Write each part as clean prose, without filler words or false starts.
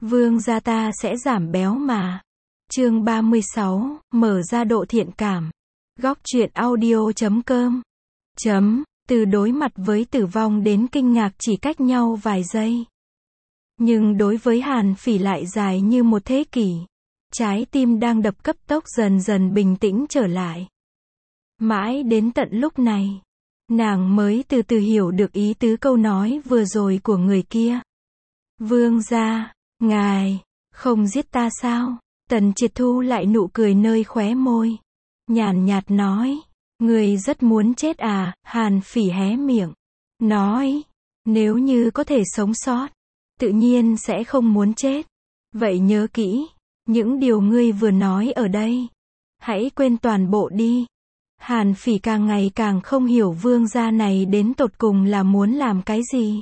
Vương gia ta sẽ giảm béo mà. Chương 36, mở ra độ thiện cảm. Góc truyện audio.com. Từ đối mặt với tử vong đến kinh ngạc chỉ cách nhau vài giây. Nhưng đối với Hàn Phỉ lại dài như một thế kỷ. Trái tim đang đập cấp tốc dần dần bình tĩnh trở lại. Mãi đến tận lúc này, nàng mới từ từ hiểu được ý tứ câu nói vừa rồi của người kia. Vương gia, ngài, không giết ta sao? Tần Triệt thu lại nụ cười nơi khóe môi. Nhàn nhạt nói, người rất muốn chết à? Hàn Phỉ hé miệng. Nói, nếu như có thể sống sót, tự nhiên sẽ không muốn chết. Vậy nhớ kỹ, những điều ngươi vừa nói ở đây. Hãy quên toàn bộ đi. Hàn Phỉ càng ngày càng không hiểu vương gia này đến tột cùng là muốn làm cái gì.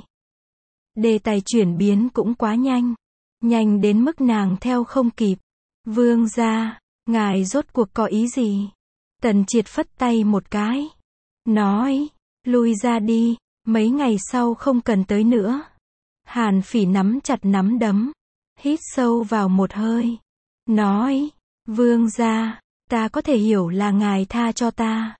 Đề tài chuyển biến cũng quá nhanh. Nhanh đến mức nàng theo không kịp. Vương gia, ngài rốt cuộc có ý gì? Tần Triệt phất tay một cái. Nói, lui ra đi, mấy ngày sau không cần tới nữa. Hàn Phỉ nắm chặt nắm đấm. Hít sâu vào một hơi. Nói, vương gia, ta có thể hiểu là ngài tha cho ta.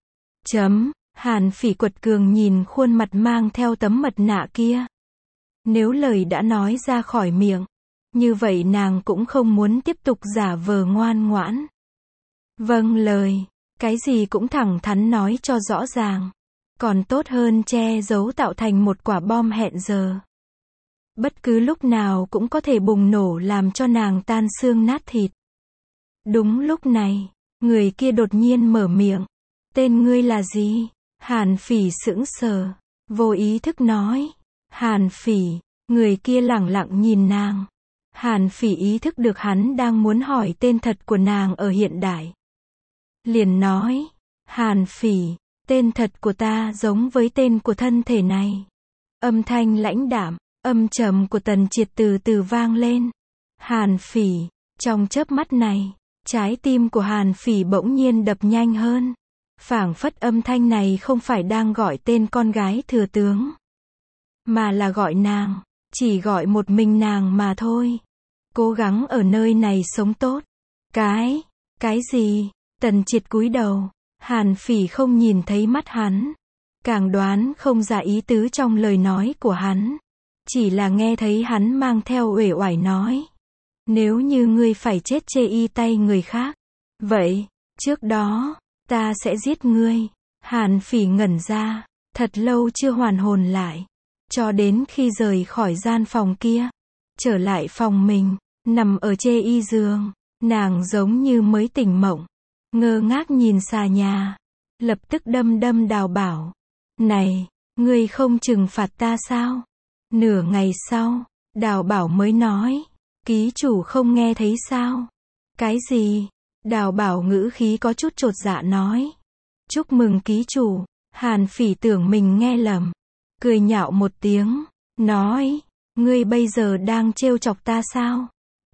Hàn Phỉ quật cường nhìn khuôn mặt mang theo tấm mặt nạ kia. Nếu lời đã nói ra khỏi miệng, như vậy nàng cũng không muốn tiếp tục giả vờ ngoan ngoãn. Vâng lời, cái gì cũng thẳng thắn nói cho rõ ràng. Còn tốt hơn che giấu tạo thành một quả bom hẹn giờ. Bất cứ lúc nào cũng có thể bùng nổ làm cho nàng tan xương nát thịt. Đúng lúc này, người kia đột nhiên mở miệng. Tên ngươi là gì? Hàn Phỉ sững sờ, vô ý thức nói. Hàn Phỉ, người kia lẳng lặng nhìn nàng. Hàn Phỉ ý thức được hắn đang muốn hỏi tên thật của nàng ở hiện đại. Liền nói, Hàn Phỉ, tên thật của ta giống với tên của thân thể này. Âm thanh lãnh đạm, âm trầm của Tần Triệt từ từ vang lên. Hàn Phỉ, trong chớp mắt này, trái tim của Hàn Phỉ bỗng nhiên đập nhanh hơn. Phảng phất âm thanh này không phải đang gọi tên con gái thừa tướng, mà là gọi nàng, chỉ gọi một mình nàng mà thôi. Cố gắng ở nơi này sống tốt. Cái gì? Tần Triệt cúi đầu. Hàn Phỉ không nhìn thấy mắt hắn, càng đoán không ra ý tứ trong lời nói của hắn. Chỉ là nghe thấy hắn mang theo uể oải nói. Nếu như ngươi phải chết chê y tay người khác, vậy, trước đó, ta sẽ giết ngươi. Hàn Phỉ ngẩn ra, thật lâu chưa hoàn hồn lại. Cho đến khi rời khỏi gian phòng kia, trở lại phòng mình, nằm ở chê y giường, nàng giống như mới tỉnh mộng. Ngơ ngác nhìn xà nhà, lập tức đâm Đào Bảo. Này, ngươi không trừng phạt ta sao? Nửa ngày sau, Đào Bảo mới nói. Ký chủ không nghe thấy sao? Cái gì? Đào Bảo ngữ khí có chút chột dạ nói. Chúc mừng ký chủ. Hàn Phỉ tưởng mình nghe lầm. Cười nhạo một tiếng. Nói. Ngươi bây giờ đang trêu chọc ta sao?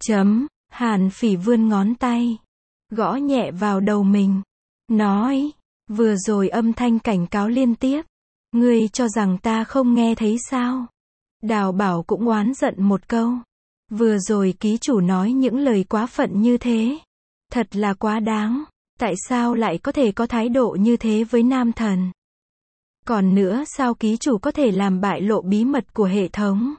Hàn Phỉ vươn ngón tay. Gõ nhẹ vào đầu mình. Nói. Vừa rồi âm thanh cảnh cáo liên tiếp. Ngươi cho rằng ta không nghe thấy sao? Đào Bảo cũng oán giận một câu. Vừa rồi ký chủ nói những lời quá phận như thế. Thật là quá đáng. Tại sao lại có thể có thái độ như thế với nam thần? Còn nữa sao ký chủ có thể làm bại lộ bí mật của hệ thống?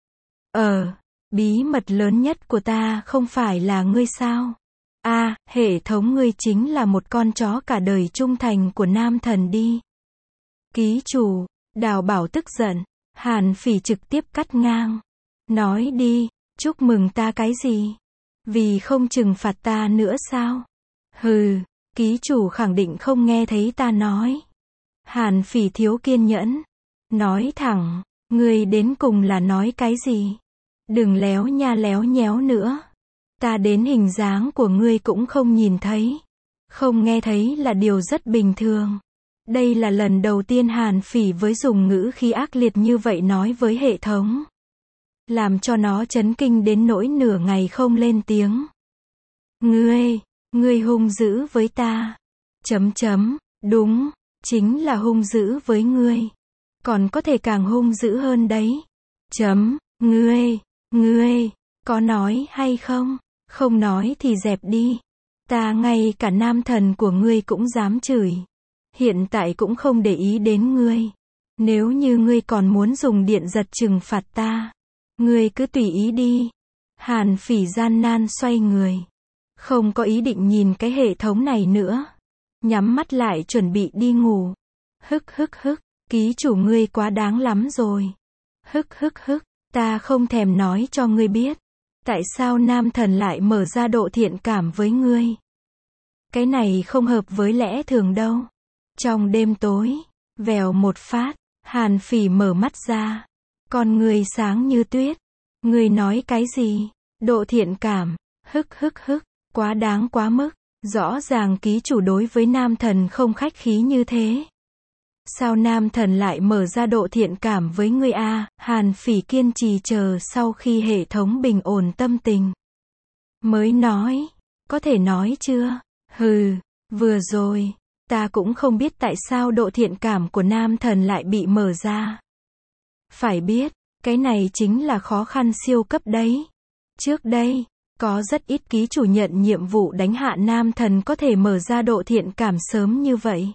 Bí mật lớn nhất của ta không phải là ngươi sao? Hệ thống ngươi chính là một con chó cả đời trung thành của nam thần đi. Ký chủ, Đào Bảo tức giận. Hàn Phỉ trực tiếp cắt ngang. Nói đi. Chúc mừng ta cái gì? Vì không trừng phạt ta nữa sao? Hừ, ký chủ khẳng định không nghe thấy ta nói. Hàn Phỉ thiếu kiên nhẫn. Nói thẳng, ngươi đến cùng là nói cái gì? Đừng léo nha léo nhéo nữa. Ta đến hình dáng của ngươi cũng không nhìn thấy. Không nghe thấy là điều rất bình thường. Đây là lần đầu tiên Hàn Phỉ với dùng ngữ khí ác liệt như vậy nói với hệ thống. Làm cho nó chấn kinh đến nỗi nửa ngày không lên tiếng. Ngươi hung dữ với ta. Đúng, chính là hung dữ với ngươi. Còn có thể càng hung dữ hơn đấy. Ngươi, Có nói hay không? Không nói thì dẹp đi. Ta ngay cả nam thần của ngươi cũng dám chửi. Hiện tại cũng không để ý đến ngươi. Nếu như ngươi còn muốn dùng điện giật trừng phạt ta, ngươi cứ tùy ý đi. Hàn Phỉ gian nan xoay người. Không có ý định nhìn cái hệ thống này nữa. Nhắm mắt lại chuẩn bị đi ngủ. Hức, ký chủ ngươi quá đáng lắm rồi. Hức, ta không thèm nói cho ngươi biết. Tại sao nam thần lại mở ra độ thiện cảm với ngươi? Cái này không hợp với lẽ thường đâu. Trong đêm tối, vèo một phát, Hàn Phỉ mở mắt ra. Con người sáng như tuyết. Ngươi nói cái gì? Độ thiện cảm. Hức, quá đáng quá mức. Rõ ràng ký chủ đối với nam thần không khách khí như thế. Sao nam thần lại mở ra độ thiện cảm với ngươi a? Hàn Phỉ kiên trì chờ sau khi hệ thống bình ổn tâm tình. Mới nói. Có thể nói chưa? Hừ, vừa rồi. Ta cũng không biết tại sao độ thiện cảm của nam thần lại bị mở ra. Phải biết, cái này chính là khó khăn siêu cấp đấy. Trước đây, có rất ít ký chủ nhận nhiệm vụ đánh hạ nam thần có thể mở ra độ thiện cảm sớm như vậy.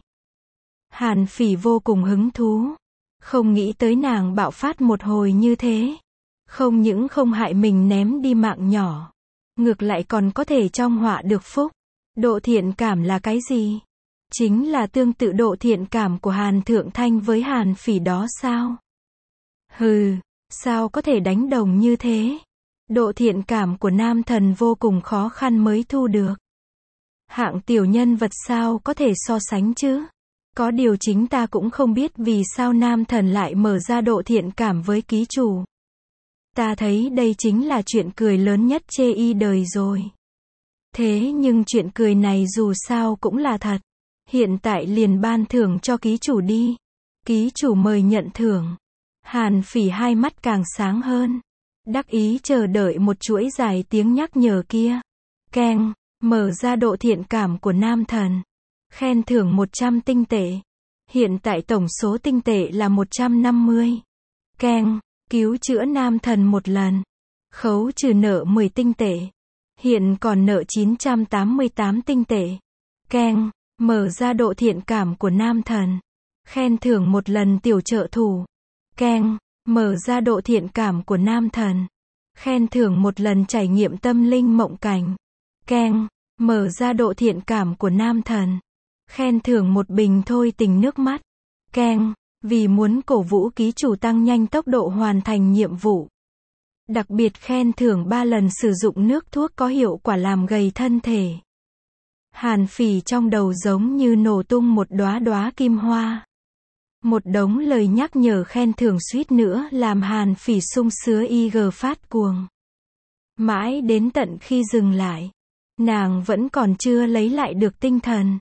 Hàn Phỉ vô cùng hứng thú. Không nghĩ tới nàng bạo phát một hồi như thế. Không những không hại mình ném đi mạng nhỏ. Ngược lại còn có thể trong họa được phúc. Độ thiện cảm là cái gì? Chính là tương tự độ thiện cảm của Hàn Thượng Thanh với Hàn Phỉ đó sao? Hừ, sao có thể đánh đồng như thế? Độ thiện cảm của nam thần vô cùng khó khăn mới thu được. Hạng tiểu nhân vật sao có thể so sánh chứ? Có điều chính ta cũng không biết vì sao nam thần lại mở ra độ thiện cảm với ký chủ. Ta thấy đây chính là chuyện cười lớn nhất chê y đời rồi. Thế nhưng chuyện cười này dù sao cũng là thật. Hiện tại liền ban thưởng cho ký chủ đi. Ký chủ mời nhận thưởng. Hàn Phỉ hai mắt càng sáng hơn. Đắc ý chờ đợi một chuỗi dài tiếng nhắc nhở kia. Keng, mở ra độ thiện cảm của nam thần. Khen thưởng 100 tinh tệ. Hiện tại tổng số tinh tệ là 150. Keng, cứu chữa nam thần một lần. Khấu trừ nợ 10 tinh tệ. Hiện còn nợ 988 tinh tệ. Keng, mở ra độ thiện cảm của nam thần. Khen thưởng một lần tiểu trợ thủ. Keng, mở ra độ thiện cảm của nam thần. Khen thưởng một lần trải nghiệm tâm linh mộng cảnh. Keng, mở ra độ thiện cảm của nam thần. Khen thưởng một bình thôi tình nước mắt. Keng, vì muốn cổ vũ ký chủ tăng nhanh tốc độ hoàn thành nhiệm vụ. Đặc biệt khen thưởng 3 lần sử dụng nước thuốc có hiệu quả làm gầy thân thể. Hàn Phỉ trong đầu giống như nổ tung một đóa đóa kim hoa. Một đống lời nhắc nhở khen thưởng suýt nữa làm Hàn Phỉ sung sứa IG phát cuồng. Mãi đến tận khi dừng lại, nàng vẫn còn chưa lấy lại được tinh thần.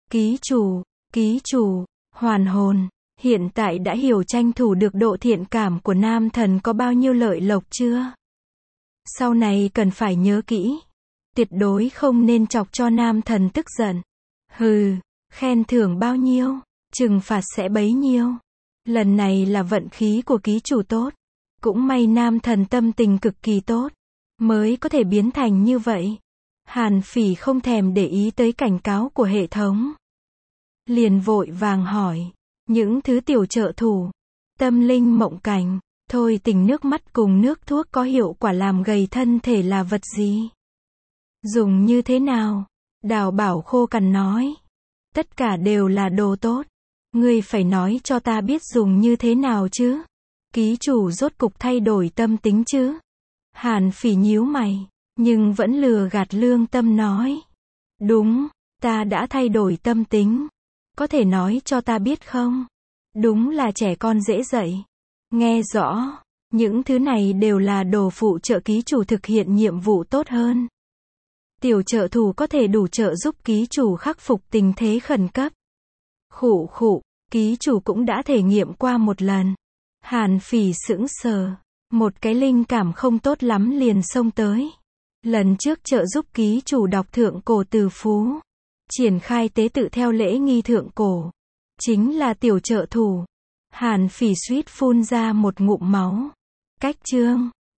Ký chủ, hoàn hồn, hiện tại đã hiểu tranh thủ được độ thiện cảm của nam thần có bao nhiêu lợi lộc chưa? Sau này cần phải nhớ kỹ. Tuyệt đối không nên chọc cho nam thần tức giận. Hừ, khen thưởng bao nhiêu, trừng phạt sẽ bấy nhiêu. Lần này là vận khí của ký chủ tốt. Cũng may nam thần tâm tình cực kỳ tốt, mới có thể biến thành như vậy. Hàn Phỉ không thèm để ý tới cảnh cáo của hệ thống. Liền vội vàng hỏi. Những thứ tiểu trợ thủ, tâm linh mộng cảnh, thôi tình nước mắt cùng nước thuốc có hiệu quả làm gầy thân thể là vật gì? Dùng như thế nào? Đào Bảo khô cằn nói. Tất cả đều là đồ tốt. Ngươi phải nói cho ta biết dùng như thế nào chứ? Ký chủ rốt cục thay đổi tâm tính chứ? Hàn Phỉ nhíu mày, nhưng vẫn lừa gạt lương tâm nói. Đúng, ta đã thay đổi tâm tính. Có thể nói cho ta biết không? Đúng là trẻ con dễ dạy. Nghe rõ, những thứ này đều là đồ phụ trợ ký chủ thực hiện nhiệm vụ tốt hơn. Tiểu trợ thủ có thể đủ trợ giúp ký chủ khắc phục tình thế khẩn cấp. Khụ, ký chủ cũng đã thể nghiệm qua một lần. Hàn Phỉ sững sờ, một cái linh cảm không tốt lắm liền xông tới. Lần trước trợ giúp ký chủ đọc thượng cổ từ phú, triển khai tế tự theo lễ nghi thượng cổ, chính là tiểu trợ thủ. Hàn Phỉ suýt phun ra một ngụm máu. Cách chương